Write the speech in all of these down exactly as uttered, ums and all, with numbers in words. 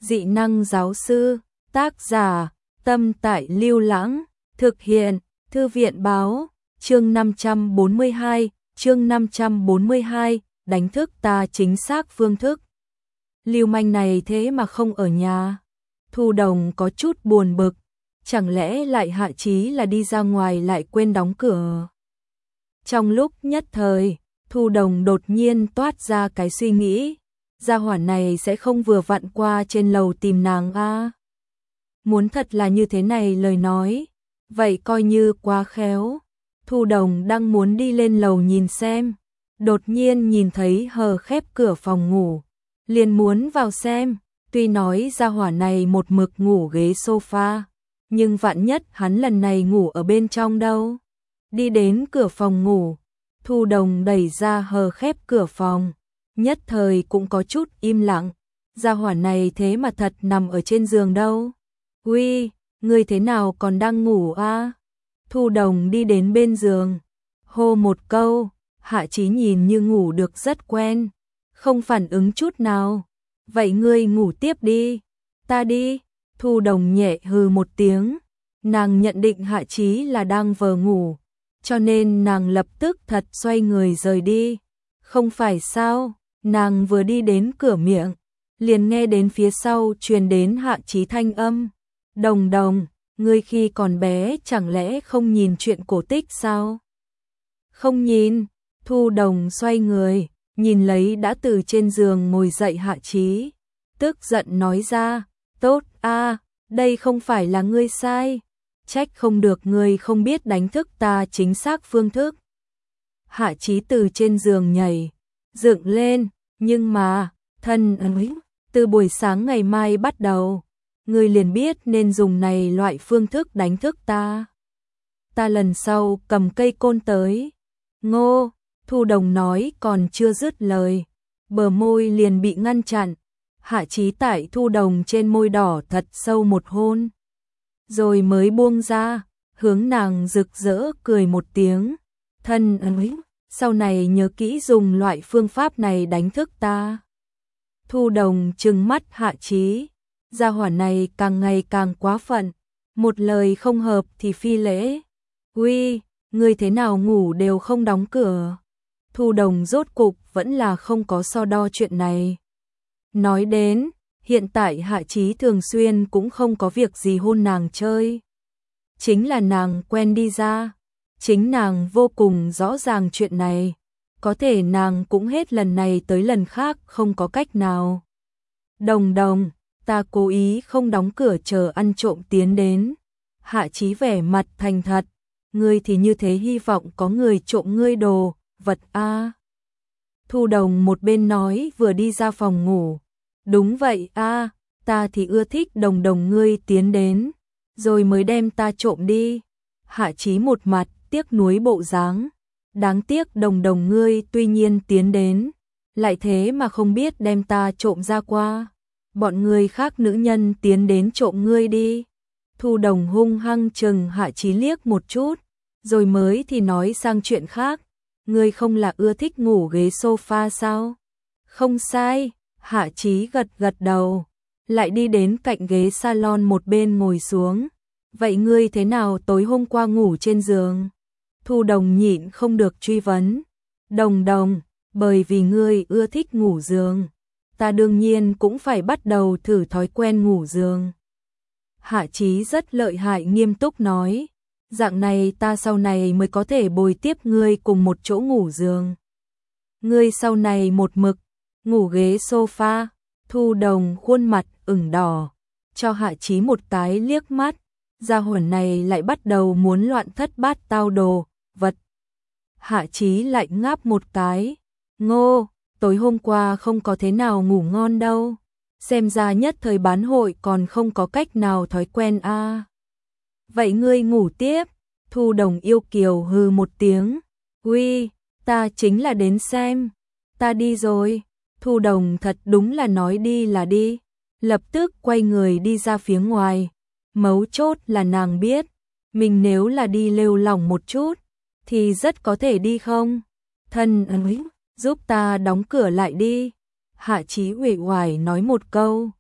Dị năng giáo sư, tác giả, Tâm Tại Lưu Lãng, thực hiện, Thư viện báo, chương năm trăm bốn mươi hai, chương năm trăm bốn mươi hai, đánh thức ta chính xác phương thức. Lưu manh này thế mà không ở nhà. Thu Đồng có chút buồn bực, chẳng lẽ lại hạ chí là đi ra ngoài lại quên đóng cửa. Trong lúc nhất thời, Thu Đồng đột nhiên toát ra cái suy nghĩ, gia hỏa này sẽ không vừa vặn qua trên lầu tìm nàng a. Muốn thật là như thế này lời nói, vậy coi như quá khéo. Thu Đồng đang muốn đi lên lầu nhìn xem, đột nhiên nhìn thấy hờ khép cửa phòng ngủ, liền muốn vào xem, tuy nói gia hỏa này một mực ngủ ghế sofa, nhưng vạn nhất hắn lần này ngủ ở bên trong đâu. Đi đến cửa phòng ngủ, Thu Đồng đẩy ra hờ khép cửa phòng, nhất thời cũng có chút im lặng, gia hỏa này thế mà thật nằm ở trên giường đâu. Uy, ngươi thế nào còn đang ngủ a? Thu Đồng đi đến bên giường, hô một câu, Hạ Chí nhìn như ngủ được rất quen, không phản ứng chút nào. Vậy ngươi ngủ tiếp đi, ta đi. Thu Đồng nhẹ hừ một tiếng, nàng nhận định Hạ Chí là đang vờ ngủ, cho nên nàng lập tức thật xoay người rời đi. Không phải sao, nàng vừa đi đến cửa miệng, liền nghe đến phía sau truyền đến Hạ Chí thanh âm. Đồng Đồng, ngươi khi còn bé chẳng lẽ không nhìn truyện cổ tích sao? Không nhìn. Thu Đồng xoay người, nhìn lấy đã từ trên giường ngồi dậy Hạ Chí, tức giận nói ra, tốt a, đây không phải là ngươi sai, trách không được ngươi không biết đánh thức ta chính xác phương thức. Hạ Chí từ trên giường nhảy, dựng lên, nhưng mà, thân ấy, từ buổi sáng ngày mai bắt đầu, ngươi liền biết nên dùng này loại phương thức đánh thức ta. Ta lần sau cầm cây côn tới. Ngô, Thu Đồng nói còn chưa dứt lời, bờ môi liền bị ngăn chặn. Hạ Chí tại Thu Đồng trên môi đỏ thật sâu một hôn, rồi mới buông ra, hướng nàng rực rỡ cười một tiếng. Thân ấy, sau này nhớ kỹ dùng loại phương pháp này đánh thức ta. Thu Đồng trừng mắt Hạ Chí, gia hỏa này càng ngày càng quá phận, một lời không hợp thì phi lễ. Uy, ngươi thế nào ngủ đều không đóng cửa. Thu Đồng rốt cục vẫn là không có so đo chuyện này. Nói đến, hiện tại Hạ Chí thường xuyên cũng không có việc gì hôn nàng chơi. Chính là nàng quen đi ra, chính nàng vô cùng rõ ràng chuyện này, có thể nàng cũng hết lần này tới lần khác không có cách nào. Đồng Đồng, ta cố ý không đóng cửa chờ ăn trộm tiến đến. Hạ Chí vẻ mặt thành thật, ngươi thì như thế hy vọng có người trộm ngươi đồ vật a. Thu Đồng một bên nói vừa đi ra phòng ngủ. Đúng vậy a, ta thì ưa thích Đồng Đồng ngươi tiến đến, rồi mới đem ta trộm đi. Hạ Chí một mặt tiếc nuối bộ dáng, đáng tiếc Đồng Đồng ngươi tuy nhiên tiến đến, lại thế mà không biết đem ta trộm ra qua. Bọn người khác nữ nhân tiến đến trộm ngươi đi. Thu Đồng hung hăng chừng Hạ Chí liếc một chút, rồi mới thì nói sang chuyện khác. Ngươi không là ưa thích ngủ ghế sofa sao? Không sai. Hạ Chí gật gật đầu, lại đi đến cạnh ghế salon một bên ngồi xuống. Vậy ngươi thế nào tối hôm qua ngủ trên giường? Thu Đồng nhịn không được truy vấn. Đồng Đồng, bởi vì ngươi ưa thích ngủ giường, ta đương nhiên cũng phải bắt đầu thử thói quen ngủ giường. Hạ Chí rất lợi hại nghiêm túc nói, dạng này ta sau này mới có thể bồi tiếp ngươi cùng một chỗ ngủ giường. Ngươi sau này một mực ngủ ghế sofa. Thu Đồng khuôn mặt ửng đỏ, cho Hạ Chí một cái liếc mắt, gia hỏa này lại bắt đầu muốn loạn thất bát tao đồ vật. Hạ Chí lại ngáp một cái, Ngô, tối hôm qua không có thế nào ngủ ngon đâu, xem ra nhất thời bán hội còn không có cách nào thói quen a. À. Vậy ngươi ngủ tiếp. Thu Đồng yêu kiều hừ một tiếng, uy, ta chính là đến xem, ta đi rồi. Thu Đồng thật đúng là nói đi là đi, lập tức quay người đi ra phía ngoài. Mấu chốt là nàng biết, mình nếu là đi lêu lỏng một chút, thì rất có thể đi không. Thân ấy, giúp ta đóng cửa lại đi. Hạ Chí uể oải nói một câu,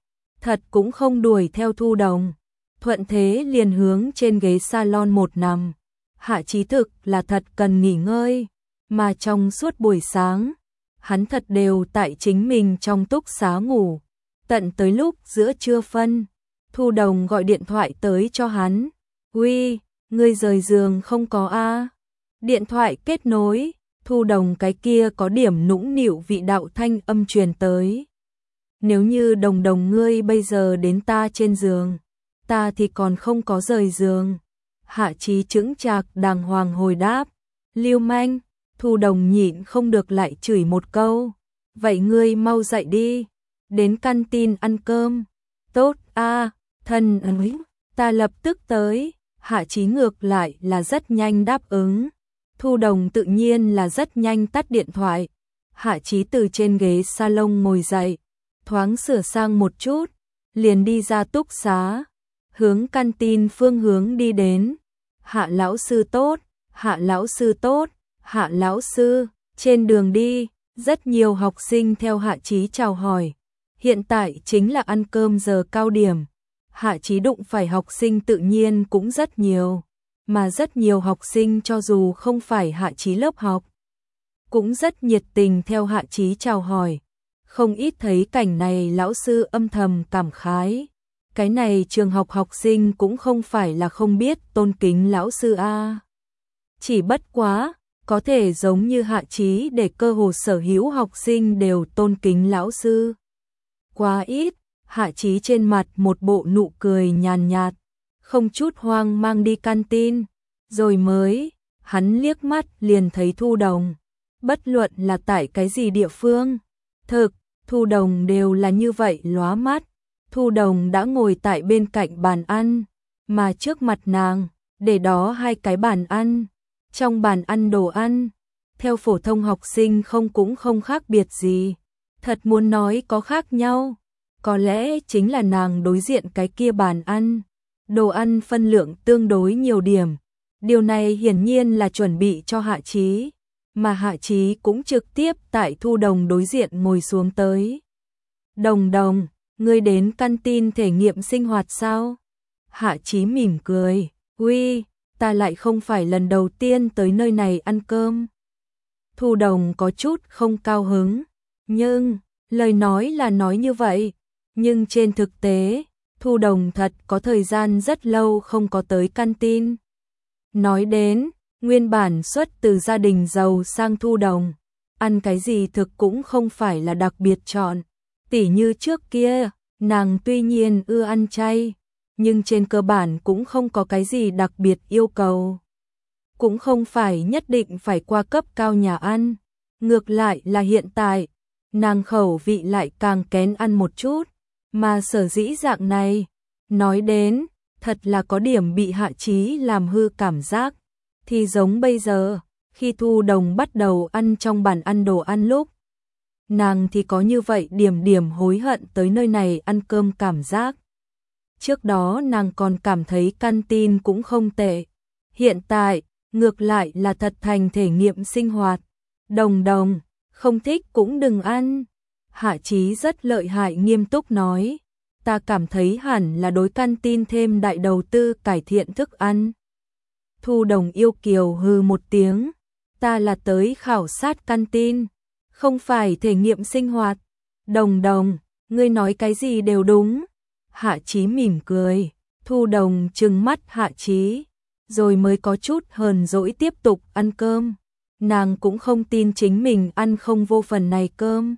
thật cũng không đuổi theo Thu Đồng, thuận thế liền hướng trên ghế salon một nằm. Hạ Chí thực là thật cần nghỉ ngơi, mà trong suốt buổi sáng, hắn thật đều tại chính mình trong túc xá ngủ, tận tới lúc giữa trưa phân, Thu Đồng gọi điện thoại tới cho hắn. "Uy, ngươi rời giường không có a?" Điện thoại kết nối, Thu Đồng cái kia có điểm nũng nịu vị đạo thanh âm truyền tới. "Nếu như Đồng Đồng ngươi bây giờ đến ta trên giường, ta thì còn không có rời giường." Hạ Chí chững chạc đàng hoàng hồi đáp. "Lưu manh." Thu Đồng nhịn không được lại chửi một câu. "Vậy ngươi mau dậy đi, đến căn tin ăn cơm." "Tốt a, thân ơi, ta lập tức tới." Hạ Chí ngược lại là rất nhanh đáp ứng. Thu Đồng tự nhiên là rất nhanh tắt điện thoại. Hạ Chí từ trên ghế salon ngồi dậy, thoáng sửa sang một chút, liền đi ra túc xá, hướng căn tin phương hướng đi đến. "Hạ lão sư tốt, Hạ lão sư tốt, Hạ lão sư." Trên đường đi, rất nhiều học sinh theo Hạ Chí chào hỏi. Hiện tại chính là ăn cơm giờ cao điểm. Hạ Chí đụng phải học sinh tự nhiên cũng rất nhiều, mà rất nhiều học sinh cho dù không phải Hạ Chí lớp học, cũng rất nhiệt tình theo Hạ Chí chào hỏi. Không ít thấy cảnh này lão sư âm thầm cảm khái. Cái này trường học học sinh cũng không phải là không biết tôn kính lão sư a. Chỉ bất quá, có thể giống như Hạ Chí để cơ hồ sở hữu học sinh đều tôn kính lão sư. Quá ít. Hạ Chí trên mặt một bộ nụ cười nhàn nhạt, không chút hoang mang đi canteen, rồi mới, hắn liếc mắt liền thấy Thu Đồng. Bất luận là tại cái gì địa phương, thực, Thu Đồng đều là như vậy lóa mắt. Thu Đồng đã ngồi tại bên cạnh bàn ăn, mà trước mặt nàng, để đó hai cái bàn ăn. Trong bàn ăn đồ ăn, theo phổ thông học sinh không cũng không khác biệt gì. Thật muốn nói có khác nhau, có lẽ chính là nàng đối diện cái kia bàn ăn. Đồ ăn phân lượng tương đối nhiều điểm. Điều này hiển nhiên là chuẩn bị cho Hạ Chí, mà Hạ Chí cũng trực tiếp tại Thu Đồng đối diện ngồi xuống tới. "Đồng Đồng, ngươi đến canteen thể nghiệm sinh hoạt sao?" Hạ Chí mỉm cười. "Uy, ta lại không phải lần đầu tiên tới nơi này ăn cơm." Thu Đồng có chút không cao hứng, nhưng, lời nói là nói như vậy, nhưng trên thực tế, Thu Đồng thật có thời gian rất lâu không có tới canteen. Nói đến, nguyên bản xuất từ gia đình giàu sang Thu Đồng, ăn cái gì thực cũng không phải là đặc biệt chọn. Tỉ như trước kia, nàng tuy nhiên ưa ăn chay, nhưng trên cơ bản cũng không có cái gì đặc biệt yêu cầu. Cũng không phải nhất định phải qua cấp cao nhà ăn. Ngược lại là hiện tại, nàng khẩu vị lại càng kén ăn một chút. Mà sở dĩ dạng này, nói đến, thật là có điểm bị Hạ Chí làm hư cảm giác. Thì giống bây giờ, khi Thu Đồng bắt đầu ăn trong bàn ăn đồ ăn lúc, nàng thì có như vậy điểm điểm hối hận tới nơi này ăn cơm cảm giác. Trước đó nàng còn cảm thấy canteen cũng không tệ. Hiện tại, ngược lại là thật thành thể nghiệm sinh hoạt. Đồng Đồng, không thích cũng đừng ăn. Hạ Chí rất lợi hại nghiêm túc nói. Ta cảm thấy hẳn là đối canteen thêm đại đầu tư cải thiện thức ăn. Thu Đồng yêu kiều hừ một tiếng. Ta là tới khảo sát canteen, không phải thể nghiệm sinh hoạt. Đồng Đồng, ngươi nói cái gì đều đúng. Hạ Chí mỉm cười. Thu Đồng trừng mắt Hạ Chí, rồi mới có chút hờn dỗi tiếp tục ăn cơm. Nàng cũng không tin chính mình ăn không vô phần này cơm.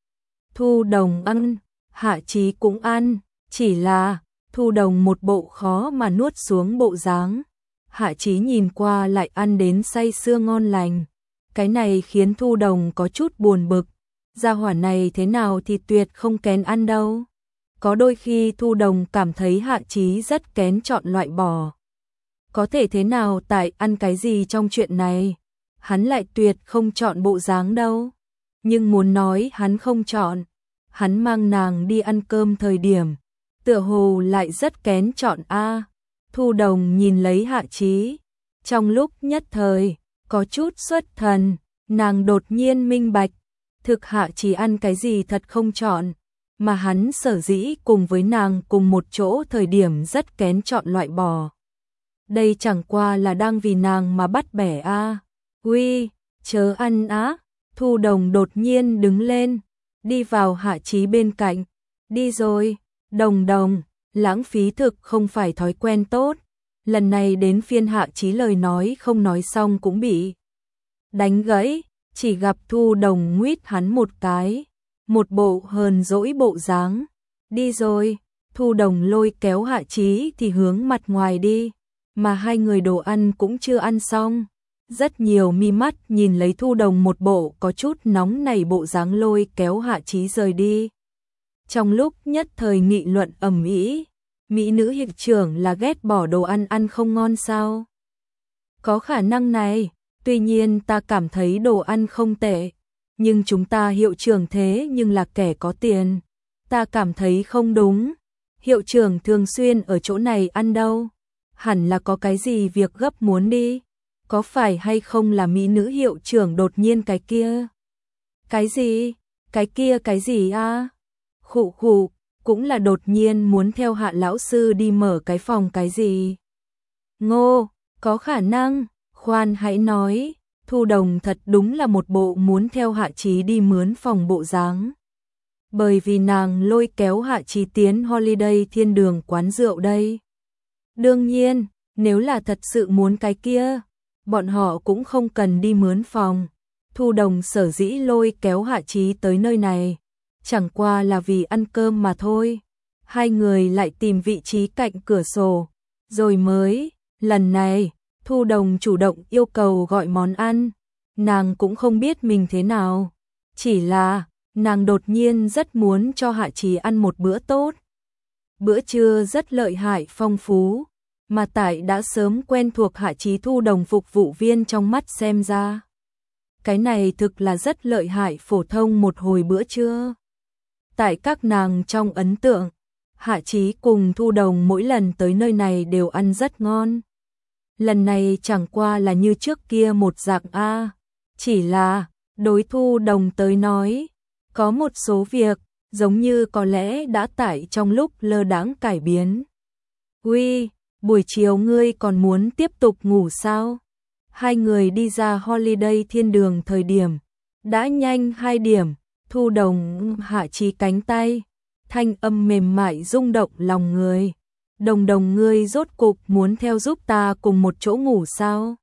Thu Đồng ăn, Hạ Chí cũng ăn, chỉ là Thu Đồng một bộ khó mà nuốt xuống bộ dáng. Hạ Chí nhìn qua lại ăn đến say sưa ngon lành. Cái này khiến Thu Đồng có chút buồn bực. Gia hỏa này thế nào thì tuyệt không kén ăn đâu. Có đôi khi Thu Đồng cảm thấy Hạ Chí rất kén chọn loại bỏ. Có thể thế nào tại ăn cái gì trong chuyện này, hắn lại tuyệt không chọn bộ dáng đâu. Nhưng muốn nói hắn không chọn, hắn mang nàng đi ăn cơm thời điểm, tựa hồ lại rất kén chọn a. Thu Đồng nhìn lấy Hạ Chí, trong lúc nhất thời, có chút xuất thần, nàng đột nhiên minh bạch, thực Hạ Chí ăn cái gì thật không chọn, mà hắn sở dĩ cùng với nàng cùng một chỗ thời điểm rất kén chọn loại bỏ. Đây chẳng qua là đang vì nàng mà bắt bẻ a. À. Uy, chớ ăn á. Thu Đồng đột nhiên đứng lên, đi vào Hạ Chí bên cạnh. Đi rồi, Đồng Đồng, lãng phí thực không phải thói quen tốt. Lần này đến phiên Hạ Chí lời nói không nói xong cũng bị đánh gãy, chỉ gặp Thu Đồng nguýt hắn một cái, một bộ hờn dỗi bộ dáng. Đi rồi, Thu Đồng lôi kéo Hạ Chí thì hướng mặt ngoài đi, mà hai người đồ ăn cũng chưa ăn xong. Rất nhiều mi mắt nhìn lấy Thu Đồng một bộ có chút nóng nảy bộ dáng lôi kéo Hạ Chí rời đi. Trong lúc nhất thời nghị luận ầm ĩ, mỹ nữ hiệu trưởng là ghét bỏ đồ ăn ăn không ngon sao? Có khả năng này, tuy nhiên ta cảm thấy đồ ăn không tệ, nhưng chúng ta hiệu trưởng thế nhưng là kẻ có tiền. Ta cảm thấy không đúng, hiệu trưởng thường xuyên ở chỗ này ăn đâu, hẳn là có cái gì việc gấp muốn đi. Có phải hay không là mỹ nữ hiệu trưởng đột nhiên cái kia? Cái gì? Cái kia cái gì a? À? Khụ khụ, cũng là đột nhiên muốn theo Hạ lão sư đi mở cái phòng cái gì? Ngô, có khả năng, khoan hãy nói, Thu Đồng thật đúng là một bộ muốn theo Hạ Chí đi mướn phòng bộ dáng. Bởi vì nàng lôi kéo Hạ Chí tiến Holiday Thiên Đường quán rượu đây. Đương nhiên, nếu là thật sự muốn cái kia, bọn họ cũng không cần đi mướn phòng. Thu Đồng sở dĩ lôi kéo Hạ Chí tới nơi này, chẳng qua là vì ăn cơm mà thôi. Hai người lại tìm vị trí cạnh cửa sổ, rồi mới, lần này, Thu Đồng chủ động yêu cầu gọi món ăn. Nàng cũng không biết mình thế nào, chỉ là nàng đột nhiên rất muốn cho Hạ Chí ăn một bữa tốt. Bữa trưa rất lợi hại phong phú, mà tại đã sớm quen thuộc Hạ Chí Thu Đồng phục vụ viên trong mắt xem ra. Cái này thực là rất lợi hại phổ thông một hồi bữa trưa. Tại các nàng trong ấn tượng, Hạ Chí cùng Thu Đồng mỗi lần tới nơi này đều ăn rất ngon. Lần này chẳng qua là như trước kia một dạng a, chỉ là đối Thu Đồng tới nói, có một số việc giống như có lẽ đã tại trong lúc lơ đãng cải biến. Uy, buổi chiều ngươi còn muốn tiếp tục ngủ sao? Hai người đi ra Holiday Thiên Đường thời điểm đã nhanh hai điểm. Thu Đồng Hạ Chí cánh tay, thanh âm mềm mại rung động lòng người. Đồng Đồng ngươi rốt cục muốn theo giúp ta cùng một chỗ ngủ sao?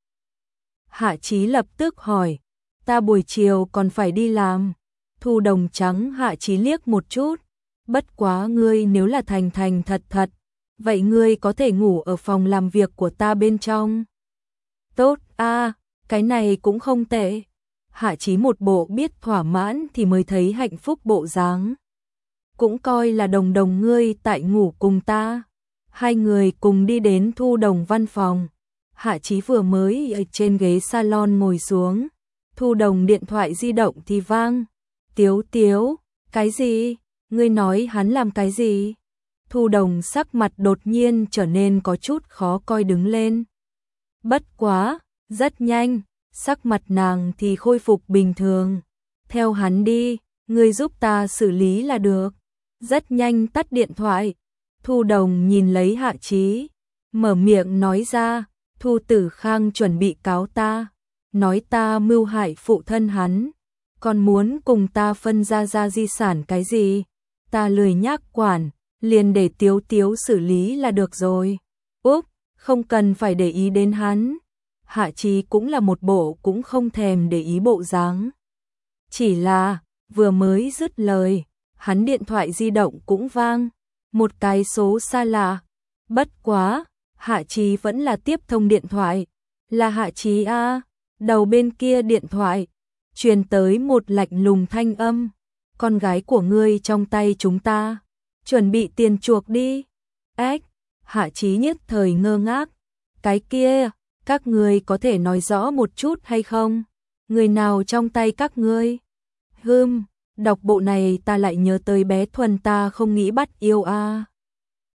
Hạ Chí lập tức hỏi, ta buổi chiều còn phải đi làm. Thu Đồng trắng Hạ Chí liếc một chút, bất quá ngươi nếu là thành thành thật thật, vậy ngươi có thể ngủ ở phòng làm việc của ta bên trong. Tốt a, à, cái này cũng không tệ. Hạ Chí một bộ biết thỏa mãn thì mới thấy hạnh phúc bộ dáng. Cũng coi là Đồng Đồng ngươi tại ngủ cùng ta. Hai người cùng đi đến Thu Đồng văn phòng. Hạ Chí vừa mới ở trên ghế salon ngồi xuống, Thu Đồng điện thoại di động thì vang. Tiếu Tiếu, cái gì? Ngươi nói hắn làm cái gì? Thu Đồng sắc mặt đột nhiên trở nên có chút khó coi đứng lên. Bất quá, rất nhanh, sắc mặt nàng thì khôi phục bình thường. Theo hắn đi, ngươi giúp ta xử lý là được. Rất nhanh tắt điện thoại. Thu Đồng nhìn lấy Hạ Chí, mở miệng nói ra, Thu Tử Khang chuẩn bị cáo ta, nói ta mưu hại phụ thân hắn, còn muốn cùng ta phân ra ra di sản cái gì, ta lười nhác quản, liền để Tiếu Tiếu xử lý là được rồi. Úp, không cần phải để ý đến hắn. Hạ Chí cũng là một bộ cũng không thèm để ý bộ dáng. Chỉ là, vừa mới dứt lời, hắn điện thoại di động cũng vang, một cái số xa lạ. Bất quá, Hạ Chí vẫn là tiếp thông điện thoại. Là Hạ Chí a, đầu bên kia điện thoại truyền tới một lạnh lùng thanh âm, con gái của ngươi trong tay chúng ta, chuẩn bị tiền chuộc đi. Ếch, Hạ Chí nhất thời ngơ ngác, cái kia, các ngươi có thể nói rõ một chút hay không? Người nào trong tay các ngươi? Hừm, đọc bộ này ta lại nhớ tới bé Thuần ta không nghĩ bắt yêu a.